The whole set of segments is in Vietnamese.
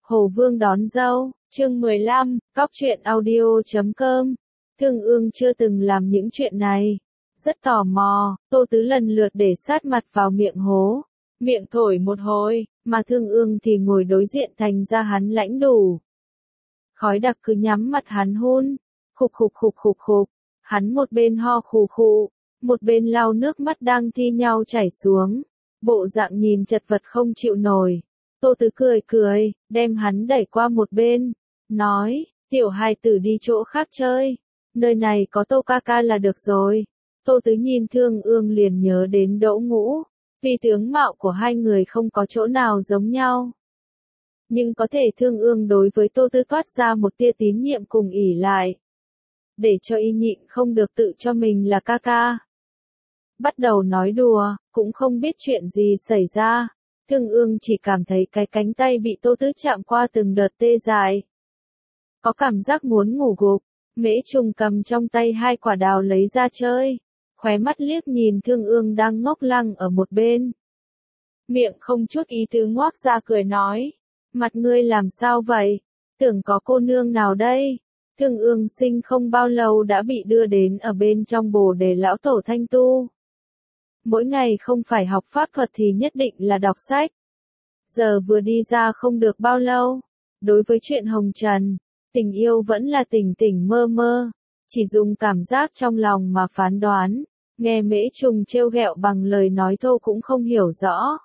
Hồ Vương đón dâu, chương 15, cóc truyện audio.com. Thương Ương chưa từng làm những chuyện này. Rất tò mò, Tô Tứ lần lượt để sát mặt vào miệng hố. Miệng thổi một hồi, mà Thương Ương thì ngồi đối diện thành ra hắn lãnh đủ. Khói đặc cứ nhắm mặt hắn hun. Khục khục khục khục khục. Hắn một bên ho khù khụ, một bên lau nước mắt đang thi nhau chảy xuống. Bộ dạng nhìn chật vật không chịu nổi. Tô Tứ cười cười, đem hắn đẩy qua một bên, nói, tiểu hài tử đi chỗ khác chơi, nơi này có Tô ca ca là được rồi. Tô Tứ nhìn Thương Ương liền nhớ đến Đỗ Ngũ, vì tướng mạo của hai người không có chỗ nào giống nhau. Nhưng có thể Thương Ương đối với Tô Tứ toát ra một tia tín nhiệm cùng ỷ lại. Để cho y nhịn không được tự cho mình là ca ca. Bắt đầu nói đùa, cũng không biết chuyện gì xảy ra. Thương Ương chỉ cảm thấy cái cánh tay bị Tô Tứ chạm qua từng đợt tê dại. Có cảm giác muốn ngủ gục. Mễ Trùng cầm trong tay hai quả đào lấy ra chơi. Khóe mắt liếc nhìn Thương Ương đang ngốc lăng ở một bên. Miệng không chút ý tứ ngoác ra cười nói. Mặt ngươi làm sao vậy? Tưởng có cô nương nào đây? Thương Ương sinh không bao lâu đã bị đưa đến ở bên trong Bồ Đề lão tổ thanh tu. Mỗi ngày không phải học pháp thuật thì nhất định là đọc sách. Giờ vừa đi ra không được bao lâu. Đối với chuyện hồng trần, tình yêu vẫn là tỉnh tỉnh mơ mơ. Chỉ dùng cảm giác trong lòng mà phán đoán. Nghe Mễ Trùng trêu ghẹo bằng lời nói thô cũng không hiểu rõ.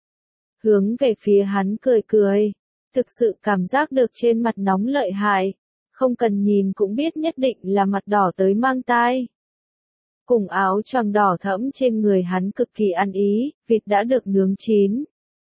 Hướng về phía hắn cười cười. Thực sự cảm giác được trên mặt nóng lợi hại. Không cần nhìn cũng biết nhất định là mặt đỏ tới mang tai. Cùng áo choàng đỏ thẫm trên người hắn cực kỳ ăn ý, vịt đã được nướng chín.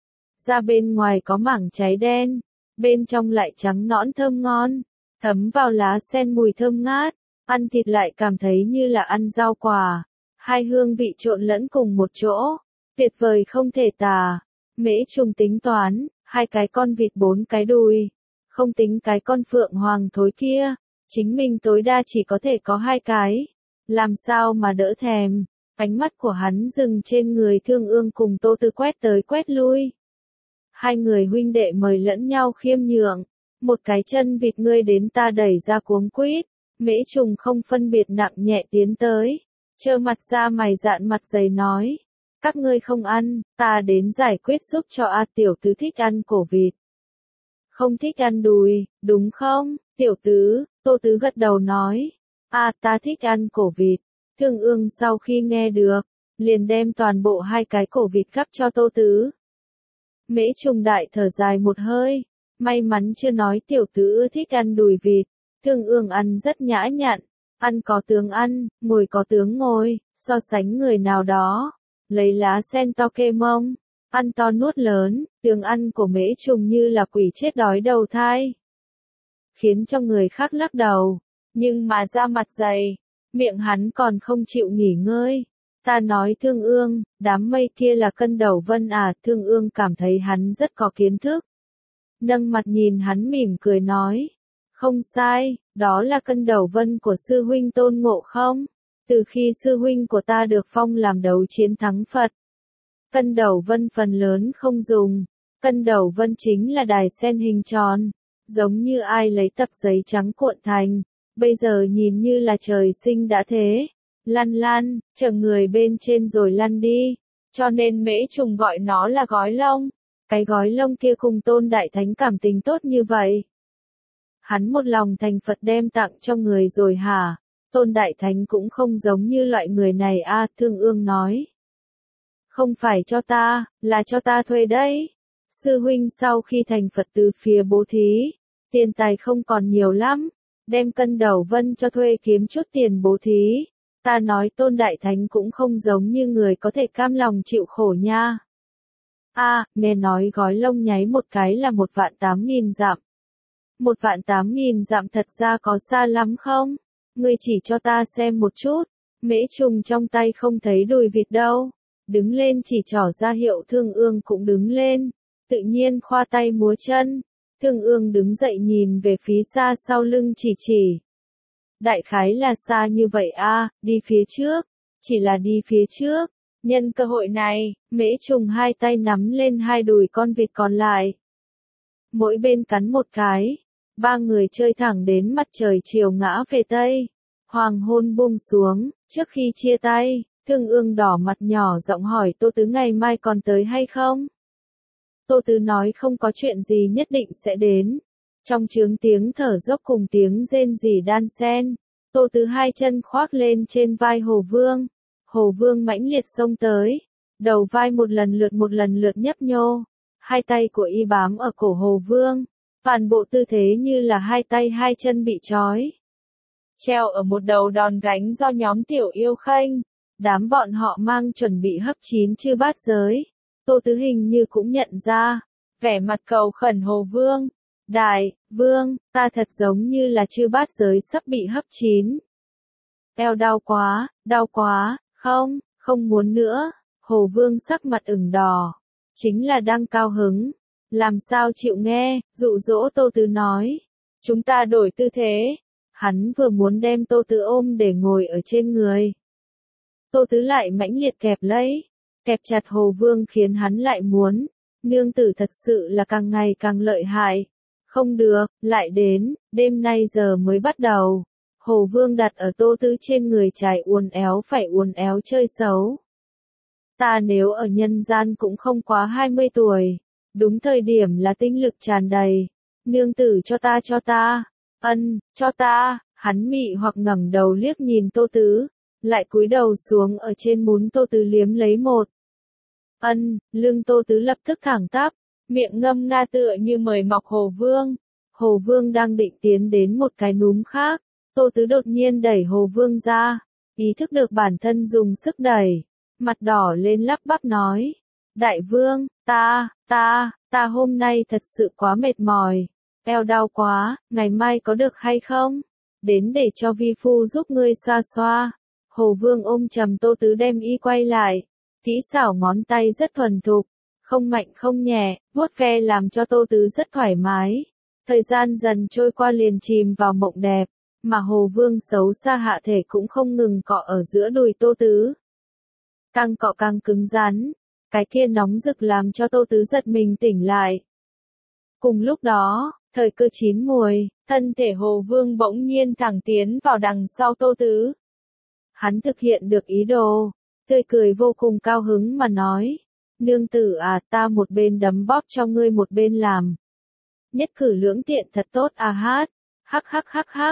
Ra bên ngoài có mảng cháy đen, bên trong lại trắng nõn thơm ngon, thấm vào lá sen mùi thơm ngát, ăn thịt lại cảm thấy như là ăn rau quả. Hai hương vị trộn lẫn cùng một chỗ, tuyệt vời không thể tả. Mễ Trùng tính toán, 2 cái con vịt 4 cái đùi, không tính cái con phượng hoàng thối kia, chính mình tối đa chỉ có thể có 2 cái. Làm sao mà đỡ thèm, ánh mắt của hắn dừng trên người Thương Ương cùng Tô Tứ quét tới quét lui. Hai người huynh đệ mời lẫn nhau khiêm nhượng, một cái chân vịt ngươi đến ta đẩy ra cuống quýt, Mễ Trùng không phân biệt nặng nhẹ tiến tới, trơ mặt ra mày dạn mặt dày nói, các ngươi không ăn, ta đến giải quyết giúp cho A tiểu tứ thích ăn cổ vịt. Không thích ăn đùi, đúng không, tiểu tứ, Tô Tứ gật đầu nói. Ta thích ăn cổ vịt. Thương Ương sau khi nghe được, liền đem toàn bộ 2 cái cổ vịt gắp cho Tô Tứ. Mễ Trùng đại thở dài một hơi, may mắn chưa nói tiểu tứ ưa thích ăn đùi vịt. Thương Ương ăn rất nhã nhặn, ăn có tướng ăn, ngồi có tướng ngồi, so sánh người nào đó, lấy lá sen to kê mông, ăn to nuốt lớn, tướng ăn của Mễ Trùng như là quỷ chết đói đầu thai. Khiến cho người khác lắc đầu. Nhưng mà da mặt dày, miệng hắn còn không chịu nghỉ ngơi. Ta nói Thương Ương, đám mây kia là Cân Đầu Vân à? Thương Ương cảm thấy hắn rất có kiến thức. Nâng mặt nhìn hắn mỉm cười nói. Không sai, đó là Cân Đầu Vân của sư huynh Tôn Ngộ Không. Từ khi sư huynh của ta được phong làm đấu chiến thắng Phật. Cân Đầu Vân phần lớn không dùng. Cân Đầu Vân chính là đài sen hình tròn. Giống như ai lấy tập giấy trắng cuộn thành. Bây giờ nhìn như là trời sinh đã thế. Lăn lăn, chở người bên trên rồi lăn đi. Cho nên Mễ Trùng gọi nó là gói lông. Cái gói lông kia cùng Tôn Đại Thánh cảm tình tốt như vậy. Hắn một lòng thành Phật đem tặng cho người rồi hả? Tôn Đại Thánh cũng không giống như loại người này Thương Ương nói. Không phải cho ta, là cho ta thuê đấy. Sư huynh sau khi thành Phật từ phía bố thí, tiền tài không còn nhiều lắm. Đem Cân Đầu Vân cho thuê kiếm chút tiền bố thí. Ta nói Tôn Đại Thánh cũng không giống như người có thể cam lòng chịu khổ nha. Nghe nói gói lông nháy một cái là 1.800.000 dặm. 1.800.000 dặm thật ra có xa lắm không? Ngươi chỉ cho ta xem một chút. Mễ Trùng trong tay không thấy đùi vịt đâu. Đứng lên chỉ trỏ ra hiệu Thương Ương cũng đứng lên. Tự nhiên khoa tay múa chân. Thương Ương đứng dậy nhìn về phía xa sau lưng chỉ. Đại khái là xa như vậy đi phía trước. Chỉ là đi phía trước. Nhân cơ hội này, Mễ Trùng 2 tay nắm lên 2 đùi con vịt còn lại. mỗi bên cắn một cái. Ba người chơi thẳng đến mặt trời chiều ngã về Tây. Hoàng hôn buông xuống, trước khi chia tay, Thương Ương đỏ mặt nhỏ giọng hỏi Tô Tứ ngày mai còn tới hay không? Tô Tứ nói không có chuyện gì nhất định sẽ đến. Trong chướng tiếng thở dốc cùng tiếng rên rỉ đan xen, Tô Tứ hai chân khoác lên trên vai Hồ Vương. Hồ Vương mãnh liệt xông tới, đầu vai một lần lượt nhấp nhô, hai tay của y bám ở cổ Hồ Vương, toàn bộ tư thế như là hai tay hai chân bị trói. Treo ở một đầu đòn gánh do nhóm tiểu yêu khênh, đám bọn họ mang chuẩn bị hấp chín chư bát giới. Tô Tứ hình như cũng nhận ra, vẻ mặt cầu khẩn Hồ Vương. Đại Vương, ta thật giống như là chư bát giới sắp bị hấp chín. Eo đau quá, không muốn nữa. Hồ Vương sắc mặt ửng đỏ, chính là đang cao hứng. Làm sao chịu nghe, dụ dỗ Tô Tứ nói. Chúng ta đổi tư thế. Hắn vừa muốn đem Tô Tứ ôm để ngồi ở trên người. Tô Tứ lại mãnh liệt kẹp lấy, kẹp chặt Hồ Vương khiến hắn lại muốn. Nương tử thật sự là càng ngày càng lợi hại. Không được, lại đến, đêm nay giờ mới bắt đầu. Hồ Vương đặt ở Tô Tứ trên người trái phải uốn éo chơi xấu. Ta nếu ở nhân gian cũng không quá 20 tuổi. Đúng thời điểm là tinh lực tràn đầy. Nương tử cho ta. Cho ta. Hắn mị hoặc ngẩng đầu liếc nhìn Tô Tứ. Lại cúi đầu xuống ở trên mún Tô Tứ liếm lấy một. Lưng Tô Tứ lập tức thẳng tắp. Miệng ngâm nga tựa như mời mọc Hồ Vương. Hồ Vương đang định tiến đến một cái núm khác. Tô Tứ đột nhiên đẩy Hồ Vương ra. Ý thức được bản thân dùng sức đẩy. Mặt đỏ lên lắp bắp nói. Đại Vương, ta hôm nay thật sự quá mệt mỏi. Eo đau quá, ngày mai có được hay không? Đến để cho vi phu giúp ngươi xoa xoa. Hồ Vương ôm chầm Tô Tứ đem y quay lại. Kỹ xảo ngón tay rất thuần thục. Không mạnh không nhẹ, vuốt ve làm cho Tô Tứ rất thoải mái. Thời gian dần trôi qua liền chìm vào mộng đẹp. Mà Hồ Vương xấu xa hạ thể cũng không ngừng cọ ở giữa đùi Tô Tứ. Càng cọ càng cứng rắn. Cái kia nóng rực làm cho Tô Tứ giật mình tỉnh lại. Cùng lúc đó, thời cơ chín muồi, thân thể Hồ Vương bỗng nhiên thẳng tiến vào đằng sau Tô Tứ. Hắn thực hiện được ý đồ, tươi cười vô cùng cao hứng mà nói. Nương tử à, ta một bên đấm bóp cho ngươi một bên làm. Nhất cử lưỡng tiện thật tốt a hát. Hắc a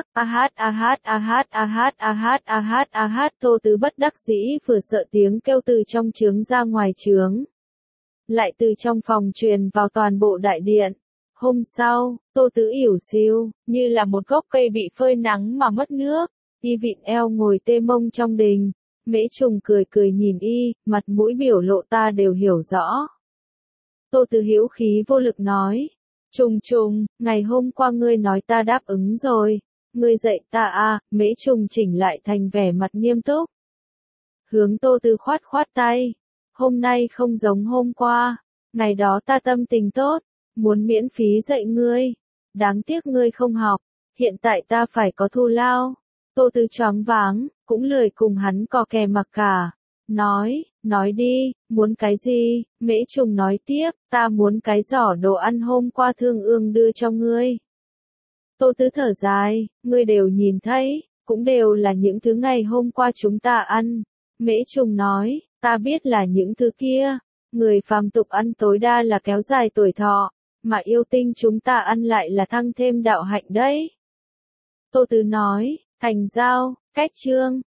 hát. Tô Tứ bất đắc dĩ vừa sợ tiếng kêu từ trong trướng ra ngoài trướng. Lại từ trong phòng truyền vào toàn bộ đại điện. Hôm sau, Tô Tứ ỉu xìu, như là một gốc cây bị phơi nắng mà mất nước. Y vịn eo ngồi tê mông trong đình. Mễ Trùng cười nhìn y, mặt mũi biểu lộ ta đều hiểu rõ. Tô Tứ hữu khí vô lực nói. Trùng, ngày hôm qua ngươi nói ta đáp ứng rồi. Ngươi dạy ta à, Mễ Trùng chỉnh lại thành vẻ mặt nghiêm túc. Hướng Tô Tứ khoát tay. Hôm nay không giống hôm qua. Ngày đó ta tâm tình tốt. Muốn miễn phí dạy ngươi. Đáng tiếc ngươi không học. Hiện tại ta phải có thù lao. Tô Tứ choáng váng, cũng lười cùng hắn cò kè mặc cả. Nói đi, muốn cái gì? Mễ Trùng nói tiếp, ta muốn cái giỏ đồ ăn hôm qua Thương Ương đưa cho ngươi. Tô Tứ thở dài, ngươi đều nhìn thấy, cũng đều là những thứ ngày hôm qua chúng ta ăn. Mễ Trùng nói, ta biết là những thứ kia. Người phàm tục ăn tối đa là kéo dài tuổi thọ, mà yêu tinh chúng ta ăn lại là thăng thêm đạo hạnh đấy. Tô Tứ nói, thành giao, cách chương.